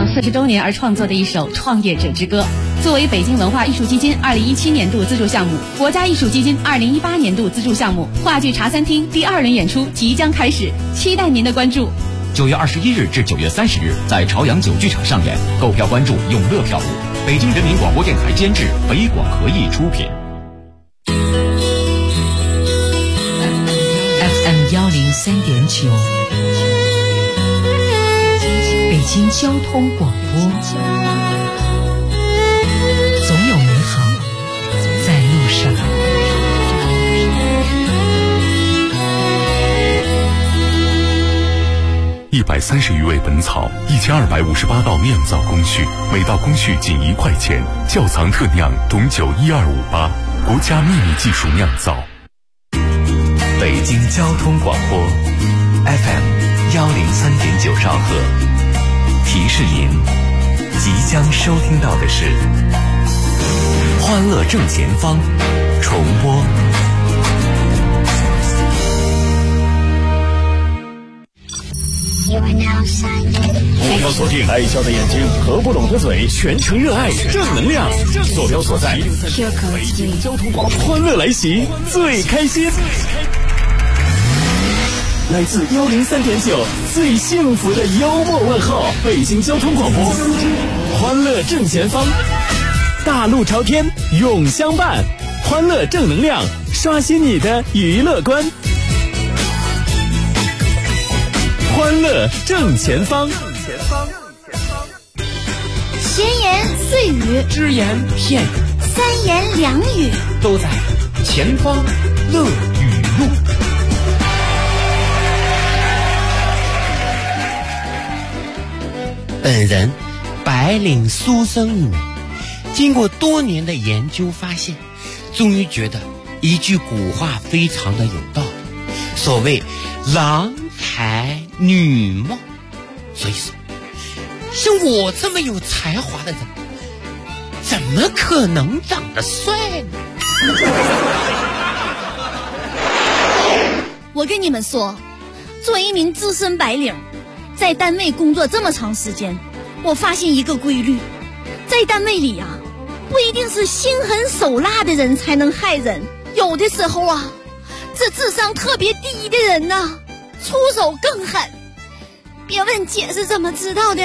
党40周年而创作的一首《创业者之歌》。作为北京文化艺术基金2017年度资助项目，国家艺术基金2018年度资助项目，话剧茶餐厅第2轮演出即将开始，期待您的关注。 9月21日至9月30日，在朝阳9剧场上演，购票关注永乐票务。北京人民广播电台监制，北广合艺出品。 FM 103.9，北京交通广播。总有美好在路上。 130余味本草，1258道酿造工序，每道工序仅1块钱。窖藏特酿董酒12588，国家秘密技术酿造。 北京交通广播 FM 103.9兆赫，提示您即将收听到的是欢乐正前方重播。 要锁定爱笑的眼睛和不懂的嘴，全程热爱正能量。坐标所在：北京交通广播，欢乐来袭，最开心。来自103.9最幸福的幽默问候，北京交通广播，欢乐正前方，大路朝天永相伴，欢乐正能量，刷新你的娱乐观。欢乐正前方， 闲言碎语， 只言片语， 三言两语， 都在前方乐语录。 本人白领书生一枚，经过多年的研究发现，终于觉得一句古话非常的有道理，所谓郎才女貌。所以说，像我这么有才华的人，怎么可能长得帅呢？ 我跟你们说，作为一名资深白领，在单位工作这么长时间，我发现一个规律，在单位里啊，不一定是心狠手辣的人才能害人，有的时候啊，这智商特别低的人呢，出手更狠。别问姐是怎么知道的。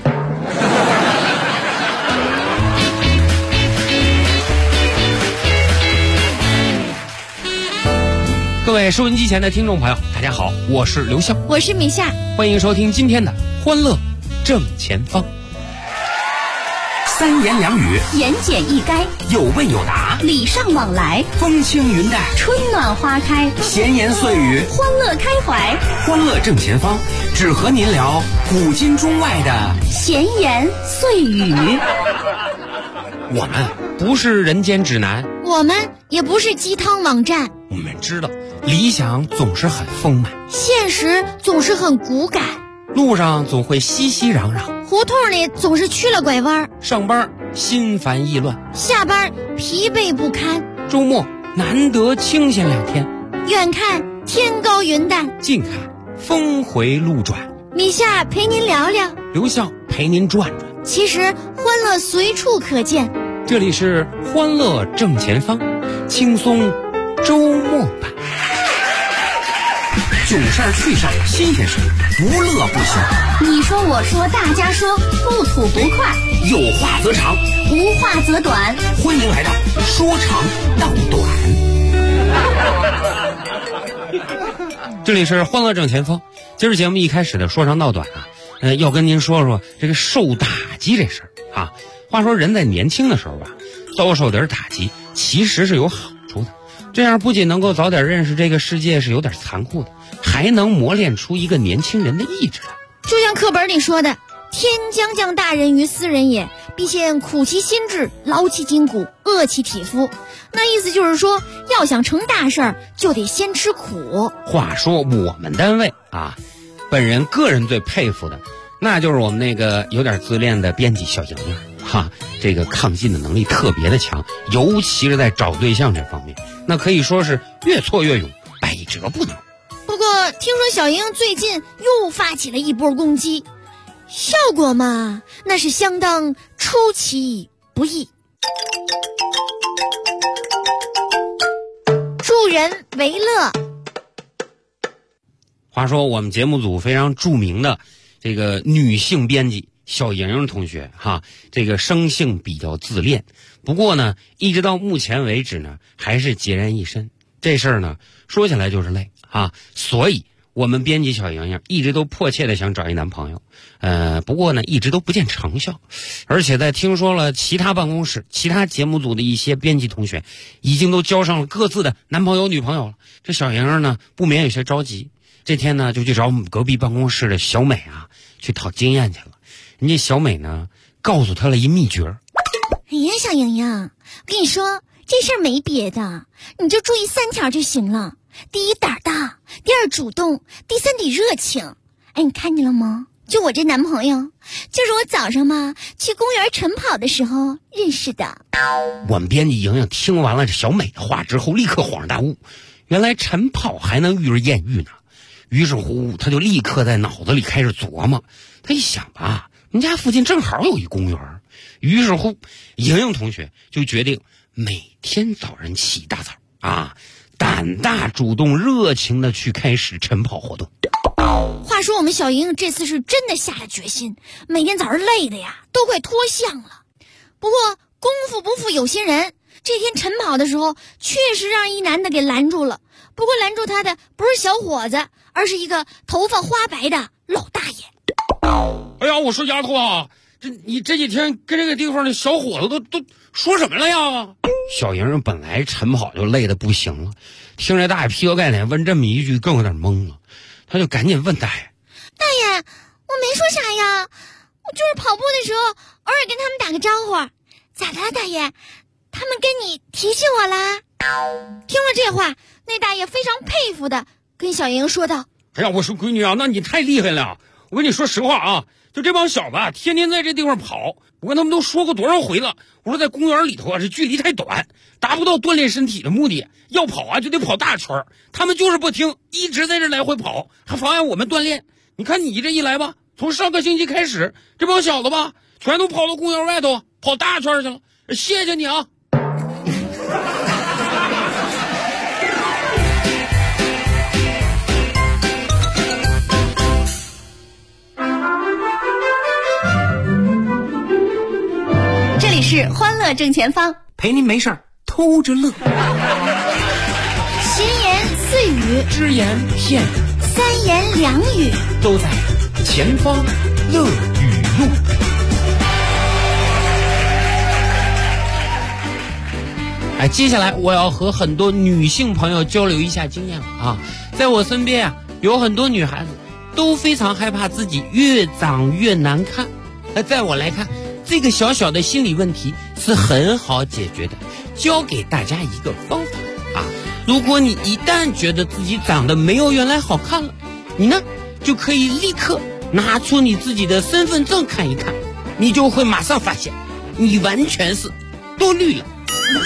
各位收音机前的听众朋友，大家好，我是刘笑， 我是米夏， 欢迎收听今天的欢乐正前方。 三言两语， 言简意赅， 有问有答， 礼尚往来， 风轻云淡， 春暖花开， 闲言碎语， 欢乐开怀。 欢乐正前方，只和您聊古今中外的闲言碎语。 我们不是人间指南， 我们也不是鸡汤网站， 我们知道理想总是很丰满， 现实总是很骨感， 路上总会熙熙攘攘， 胡同里总是去了拐弯， 上班心烦意乱， 下班疲惫不堪， 周末难得清闲2天， 远看天高云淡， 近看峰回路转。 米夏陪您聊聊， 刘笑陪您转转。 其实欢乐随处可见， 这里是欢乐正前方，轻松周末版。 囧事儿、趣事儿、新鲜事儿，不乐不休。 你说我说大家说，不吐不快， 有话则长， 无话则短。 欢迎来到说长道短。 这里是欢乐正前方。今儿节目一开始的说长道短啊，要跟您说说这个受打击这事儿啊。话说人在年轻的时候吧，遭受点打击其实是有好处的，这样不仅能够早点认识这个世界是有点残酷的，还能磨练出一个年轻人的意志来。 就像课本里说的，天将降大任于斯人也，必先苦其心志，劳其筋骨，饿其体肤。那意思就是说，要想成大事儿，就得先吃苦。 话说我们单位啊，本人个人最佩服的，那就是我们那个有点自恋的编辑小莹莹哈，这个抗劲的能力特别的强，尤其是在找对象这方面，那可以说是越挫越勇，百折不挠。 不过听说小莹最近又发起了一波攻击， 效果嘛，那是相当出其不意。助人为乐。 话说我们节目组非常著名的这个女性编辑小莹莹同学哈，这个生性比较自恋，不过呢一直到目前为止呢还是孑然一身。这事儿呢说起来就是累啊，所以我们编辑小莹莹一直都迫切的想找一男朋友，不过呢一直都不见成效，而且在听说了其他办公室其他节目组的一些编辑同学已经都交上了各自的男朋友女朋友了，这小莹莹呢不免有些着急。这天呢就去找我们隔壁办公室的小美啊去讨经验去了。人家小美呢告诉她了一秘诀。 哎呀，小莹莹，我跟你说这事儿没别的，你就注意3条就行了。第一，胆大；第二，主动；第三，得热情。哎，你看见了吗？就我这男朋友，就是我早上嘛去公园晨跑的时候认识的。 我们编辑莹莹听完了这小美的话之后，立刻恍然大悟，原来晨跑还能预人艳遇呢。于是乎他就立刻在脑子里开始琢磨，他一想吧，我们家附近正好有一公园，于是乎莹莹同学就决定每天早上起大早啊，胆大主动热情的去开始晨跑活动。 话说我们小莹莹这次是真的下了决心，每天早上累的呀都快脱相了。不过功夫不负有心人，这天晨跑的时候确实让一男的给拦住了。不过拦住他的不是小伙子，而是一个头发花白的老大爷。 哎呀，我说丫头啊，你这几天跟这个地方的小伙子都说什么了呀？小莹本来晨跑就累得不行了，听着大爷劈头盖脸问这么一句，更有点懵了。他就赶紧问大爷： 大爷，我没说啥呀，我就是跑步的时候偶尔跟他们打个招呼。咋的，大爷？他们跟你提起我啦？听了这话，那大爷非常佩服的跟小莹说道： 哎呀，我说闺女啊，那你太厉害了。我跟你说实话啊，就这帮小子啊，天天在这地方跑，我跟他们都说过多少回了，我说在公园里头啊，这距离太短，达不到锻炼身体的目的，要跑啊就得跑大圈，他们就是不听，一直在这来回跑，还妨碍我们锻炼。你看你这一来吧，从上个星期开始，这帮小子吧全都跑到公园外头跑大圈去了，谢谢你啊。 这里是欢乐正前方， 陪您没事儿偷着乐。 闲言碎语， 只言片语， 三言两语， 都在前方乐语录。 哎，接下来我要和很多女性朋友交流一下经验了啊！在我身边啊，有很多女孩子都非常害怕自己越长越难看。在我来看，这个小小的心理问题是很好解决的，教给大家一个方法啊！如果你一旦觉得自己长得没有原来好看了，你呢就可以立刻拿出你自己的身份证看一看，你就会马上发现你完全是多虑了。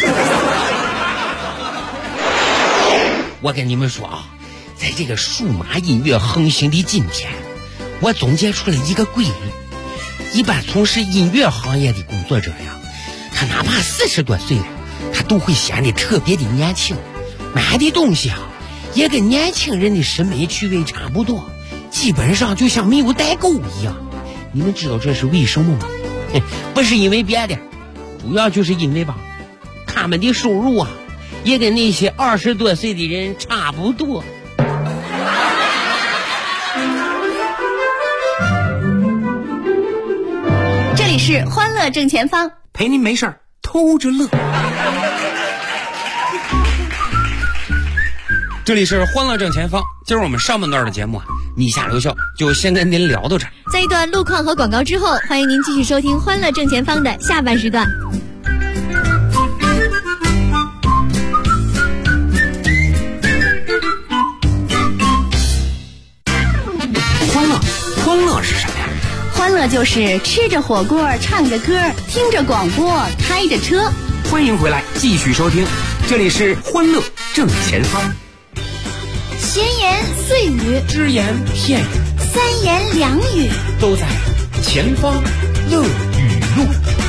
我跟你们说啊，在这个数码音乐横行的今天，我总结出了一个规律，一般从事音乐行业的工作者呀，他哪怕40多岁了，他都会显得特别的年轻，买的东西啊也跟年轻人的审美趣味差不多，基本上就像没有代沟一样。你们知道这是为什么吗？不是因为别的，主要就是因为吧，他们的收入啊也跟那些20多岁的人差不多。 这里是欢乐正前方， 陪您没事儿偷着乐。 这里是欢乐正前方，今儿我们上半段的节目啊，你下留校就先跟您聊到这儿。 在一段路况和广告之后，欢迎您继续收听欢乐正前方的下半时段。 欢乐是什么呀？ 欢乐就是吃着火锅，唱着歌，听着广播，开着车。 欢迎回来，继续收听，这里是欢乐正前方。 闲言碎语， 只言片语， 三言两语， 都在前方乐语录。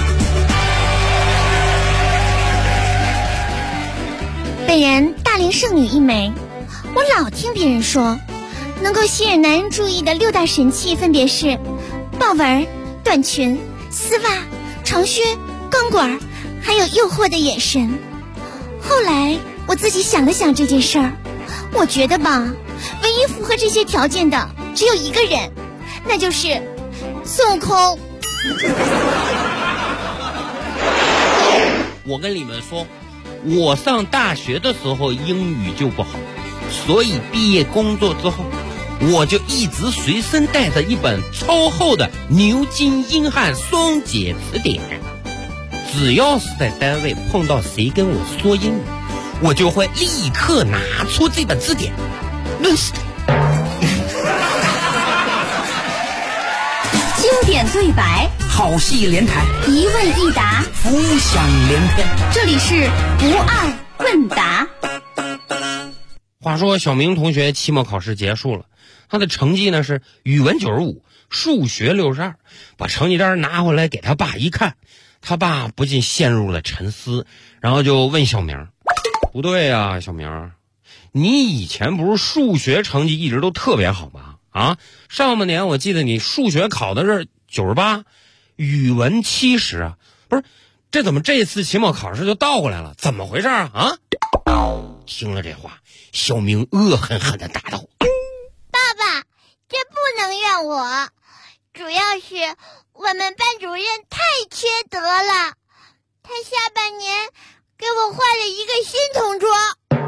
本人大龄剩女一枚，我老听别人说，能够吸引男人注意的6大神器分别是豹纹、短裙、丝袜、长靴、钢管，还有诱惑的眼神。后来我自己想了想这件事儿，我觉得吧，唯一符合这些条件的只有一个人，那就是孙悟空。 我跟你们说，我上大学的时候英语就不好，所以毕业工作之后，我就一直随身带着一本超厚的牛津英汉双解词典。只要是在单位碰到谁跟我说英语，我就会立刻拿出这本字典。 经典对白， 好戏连台， 一问一答， 浮想联翩。 这里是不二问答。 话说小明同学期末考试结束了，他的成绩呢是语文95，数学62，把成绩单拿回来给他爸一看，他爸不禁陷入了沉思，然后就问小明：不对呀，小明，你以前不是数学成绩一直都特别好吗？啊，上半年我记得你数学考的是98，语文70啊，不是，这怎么这次期末考试就倒过来了？怎么回事啊？听了这话，小明恶狠狠地答道： 爸爸，这不能怨我，主要是我们班主任太缺德了，他下半年给我换了一个新同桌。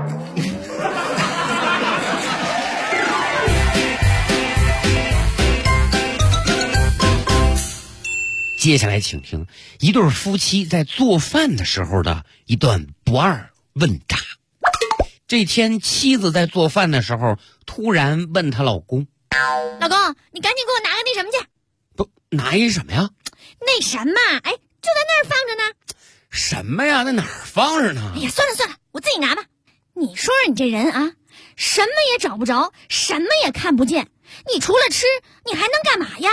接下来请听一对夫妻在做饭的时候的一段不二问答。这天妻子在做饭的时候突然问她老公： 老公，你赶紧给我拿个那什么去。 不，拿一什么呀？ 那什么，哎，就在那儿放着呢。 什么呀？在哪儿放着呢？ 哎呀，算了，我自己拿吧。你说说你这人啊，什么也找不着，什么也看不见，你除了吃你还能干嘛呀？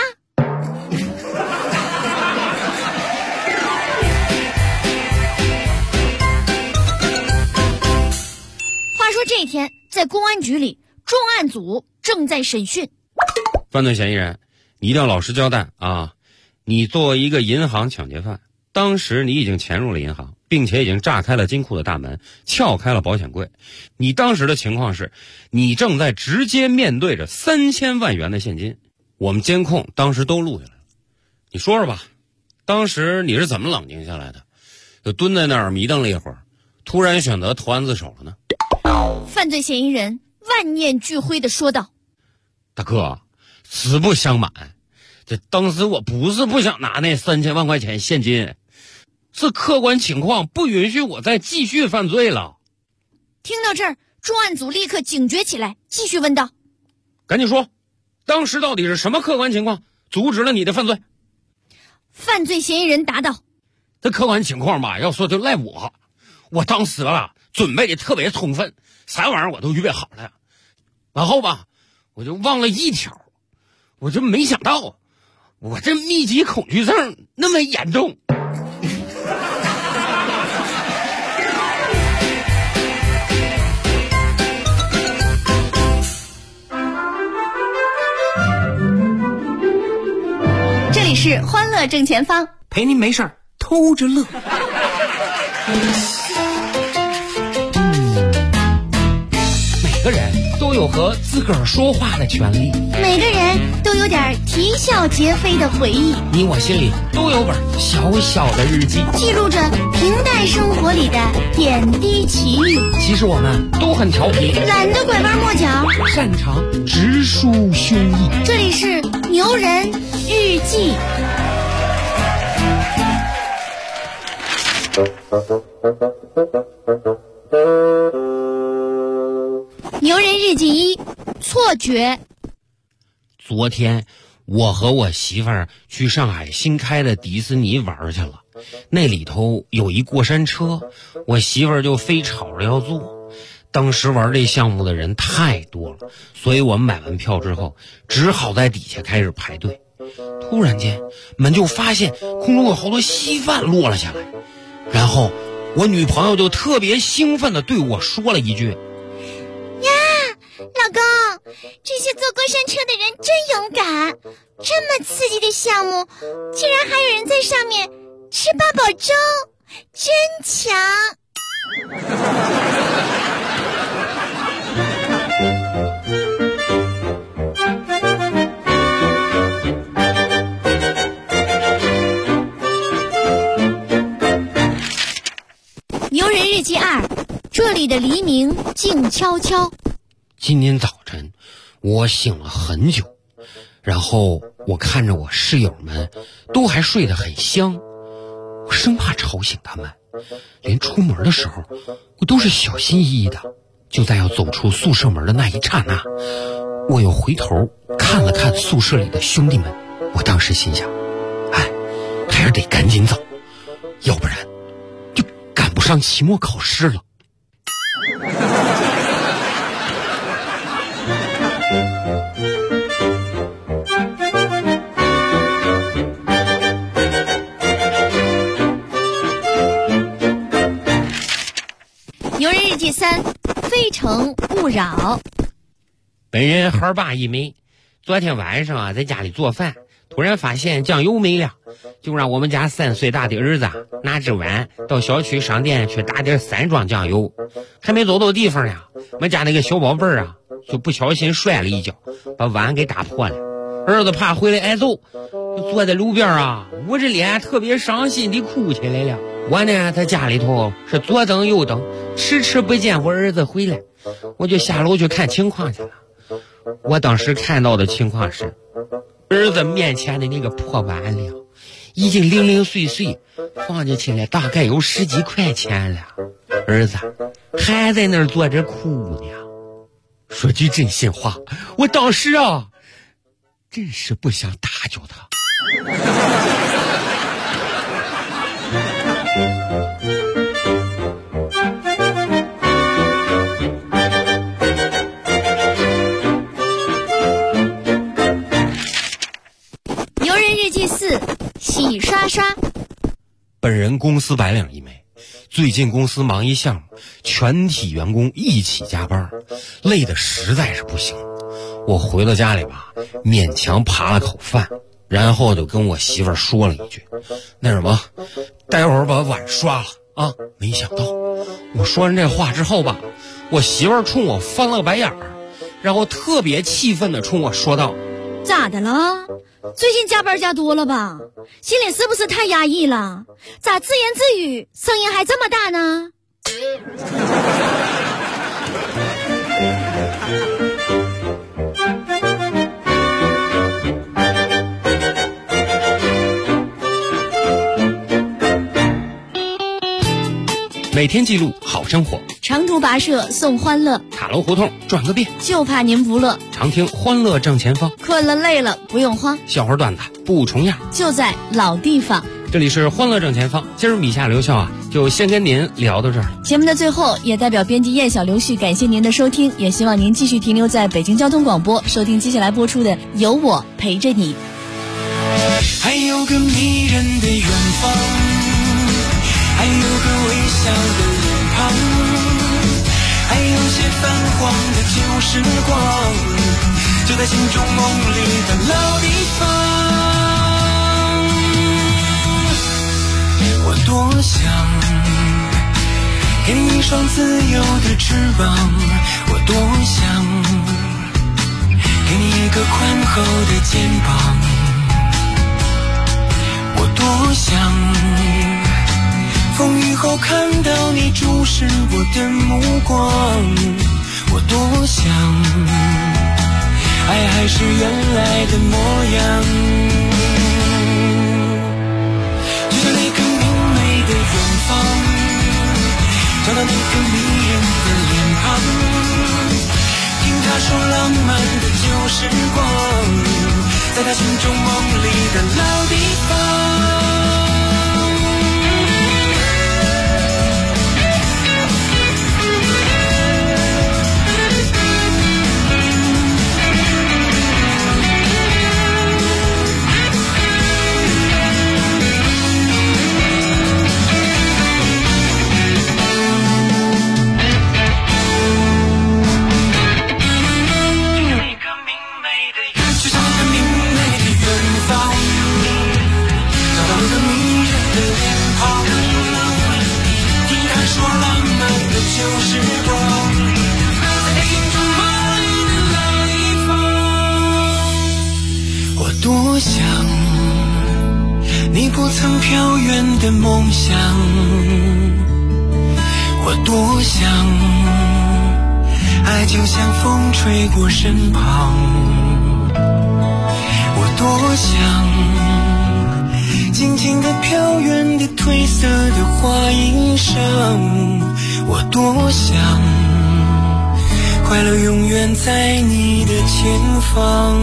话说这一天在公安局里，重案组正在审讯犯罪嫌疑人，你一定要老实交代啊！你作为一个银行抢劫犯，当时你已经潜入了银行，并且已经炸开了金库的大门，撬开了保险柜。你当时的情况是，你正在直接面对着3000万元的现金，我们监控当时都录下来了。你说说吧，当时你是怎么冷静下来的？就蹲在那儿迷瞪了一会儿，突然选择投案自首了呢？ 犯罪嫌疑人万念俱灰地说道： 大哥，实不相瞒，这当时我不是不想拿那3000万块钱现金，是客观情况不允许我再继续犯罪了。 听到这儿，重案组立刻警觉起来，继续问道： 赶紧说，当时到底是什么客观情况阻止了你的犯罪？ 犯罪嫌疑人答道： 这客观情况吧，要说就赖我当时啊准备的特别充分，啥玩意儿我都预备好了，然后吧我就忘了一条，我就没想到我这密集恐惧症那么严重。 这里是欢乐正前方， 陪您没事儿偷着乐。 每个人都有和自个儿说话的权利， 每个人都有点啼笑皆非的回忆， 你我心里都有本小小的日记， 记录着平淡生活里的点滴奇遇。 其实我们都很调皮， 懒得拐弯抹角， 擅长直抒胸臆。 这里是牛人日记。牛人日记1：错觉。 昨天我和我媳妇儿去上海新开的迪士尼玩去了，那里头有一过山车，我媳妇儿就非吵着要坐。当时玩这项目的人太多了，所以我们买完票之后只好在底下开始排队。 突然间门就发现空中有好多稀饭落了下来，然后我女朋友就特别兴奋地对我说了一句： 呀，老公，这些坐过山车的人真勇敢，这么刺激的项目竟然还有人在上面吃八宝粥，真强。牛人日记2，这里的黎明静悄悄。 今天早晨我醒了很久，然后我看着我室友们都还睡得很香，我生怕吵醒他们，连出门的时候我都是小心翼翼的。就在要走出宿舍门的那一刹那，我又回头看了看宿舍里的兄弟们，我当时心想，还是得赶紧走，要不然就赶不上期末考试了。 牛人日记3，非诚勿扰。 本人孩爸一枚，昨天晚上在家里做饭，突然发现酱油没了，就让我们家3岁大的儿子拿着碗到小区商店去打点3装酱油。还没走到地方呀，我们家那个小宝贝儿就不小心摔了一跤，把碗给打破了。儿子怕回来挨揍，就坐在路边捂着脸特别伤心地哭起来了。我呢在家里头是左等右等，迟迟不见我儿子回来，我就下楼去看情况去了。我当时看到的情况是，儿子面前的那个破碗里已经零零碎碎放进去了大概有10几块钱了，儿子还在那儿坐着哭呢。说句真心话，我当时真是不想打搅他。 牛人日记4，洗刷刷。 本人公司白领一枚，最近公司忙一项目，全体员工一起加班，累得实在是不行。我回到家里勉强扒了口饭，然后就跟我媳妇儿说了一句：那什么，待会儿把碗刷了没想到我说完这话之后我媳妇儿冲我翻了个白眼儿，然后特别气愤地冲我说道： 咋的了？最近加班加多了吧？心里是不是太压抑了？咋自言自语，声音还这么大呢？ 每天记录好生活， 长途跋涉送欢乐， 塔楼胡同转个遍， 就怕您不乐。 常听欢乐正前方， 困了累了不用慌， 笑话段子不重样， 就在老地方。 这里是欢乐正前方，今儿米夏刘笑就先跟您聊到这儿了。 节目的最后，也代表编辑燕小刘旭感谢您的收听，也希望您继续停留在北京交通广播，收听接下来播出的《有我陪着你》。 还有个迷人的远方，还有个微笑的脸庞，还有些泛黄的旧时光，就在心中梦里的老地方。我多想给你一双自由的翅膀，我多想给你一个宽厚的肩膀，我多想风雨后看到你注视我的目光，我多想爱还是原来的模样，就像那个明媚的远方，找到那个迷人的脸庞，听他说浪漫的旧时光，在他心中梦里的老地方。 不曾飘远的梦想，我多想爱就像风吹过身旁，我多想静静地飘远的褪色的花衣裳，我多想快乐永远在你的前方。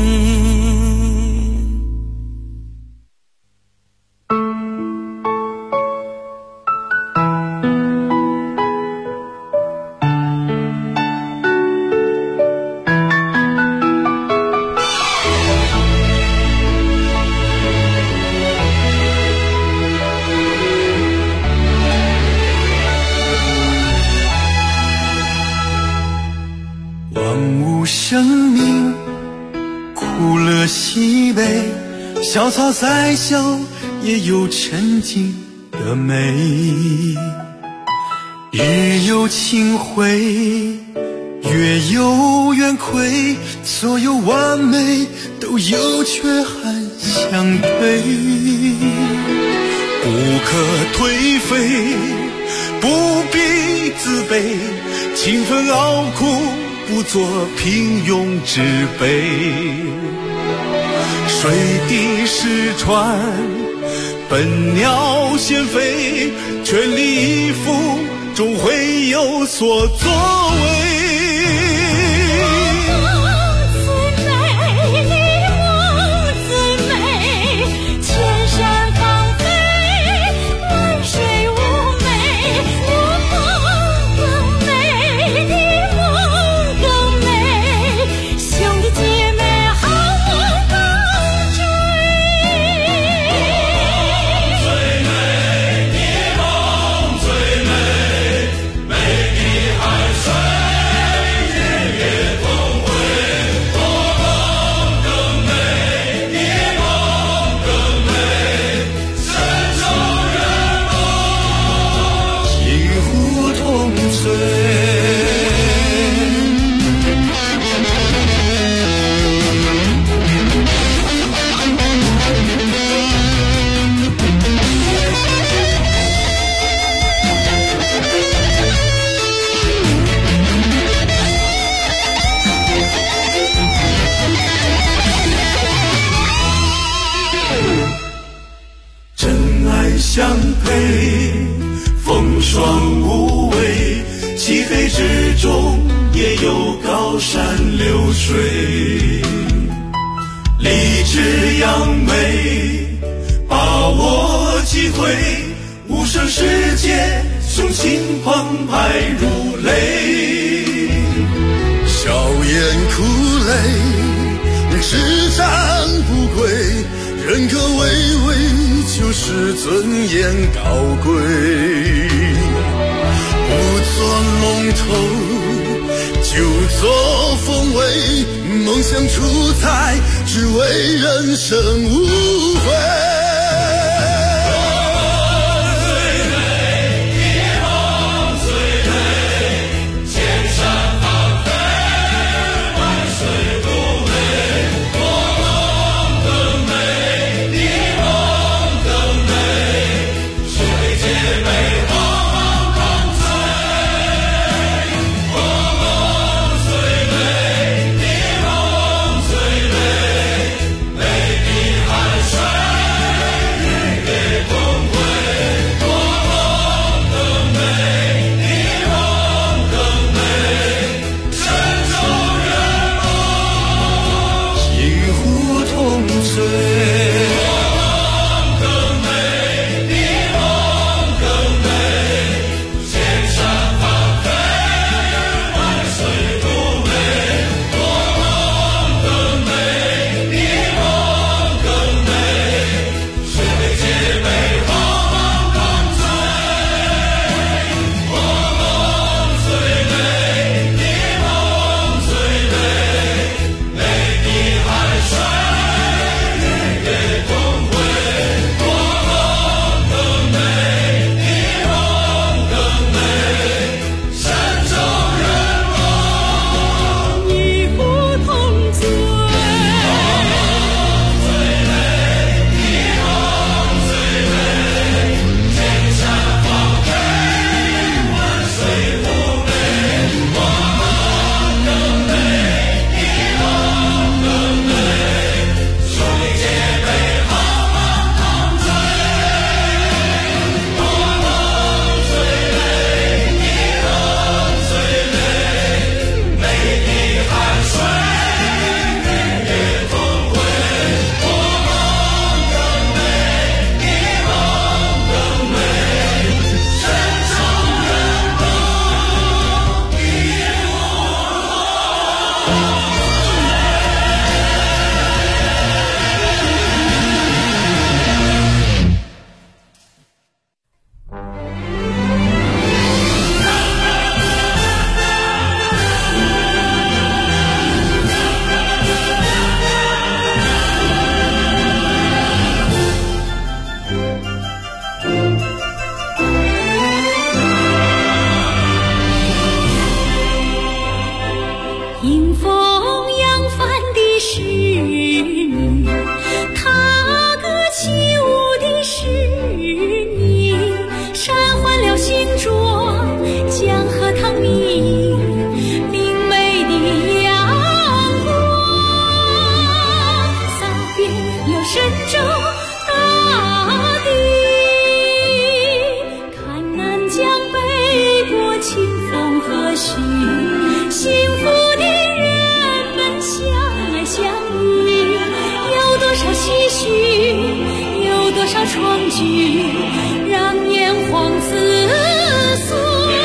小草再小也有沉静的美，日有清辉，月有圆亏，所有完美都有缺憾相对，不可颓废，不必自卑，勤奋劳苦不做平庸之辈，水滴石穿，笨鸟先飞，全力以赴终会有所作为。相配，风霜无畏，漆黑之中也有高山流水，立志扬眉，把握机会，无声世界，雄心澎湃如雷，笑颜苦泪，只战不归，人格巍巍，就是尊严高贵，不做龙头，就做凤尾，梦想出彩，只为人生无悔。 美的海水创举，让炎黄子孙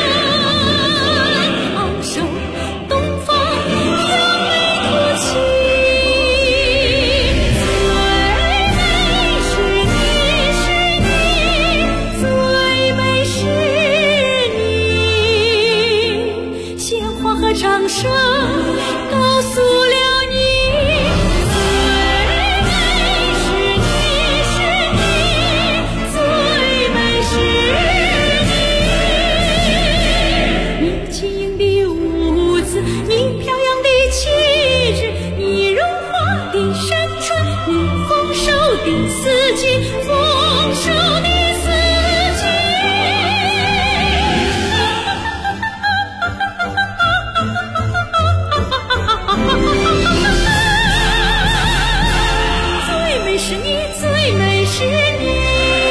昂首东方，扬眉吐气。最美是你，鲜花和掌声告诉了你。四季丰收的四季，最美是你，最美是你。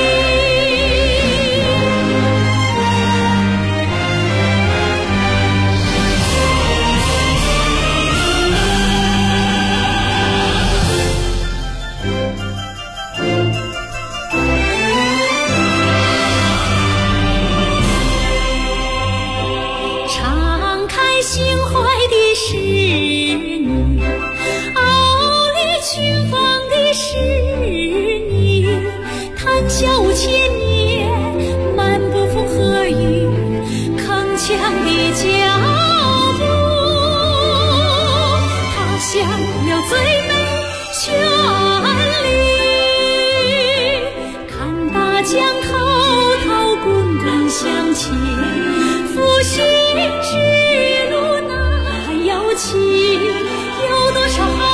心怀的是你，傲立群芳的是你，谈笑千年，漫步风和雨，铿锵的脚步，踏响了最美旋律，看大江滔滔滚滚向前，复兴之路那遥期。